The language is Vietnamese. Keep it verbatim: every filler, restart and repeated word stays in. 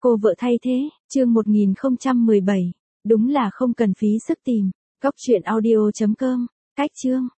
Cô vợ thay thế, chương một nghìn không trăm mười bảy. Đúng là không cần phí sức tìm. Cóc truyện audio chấm com. Cách chương.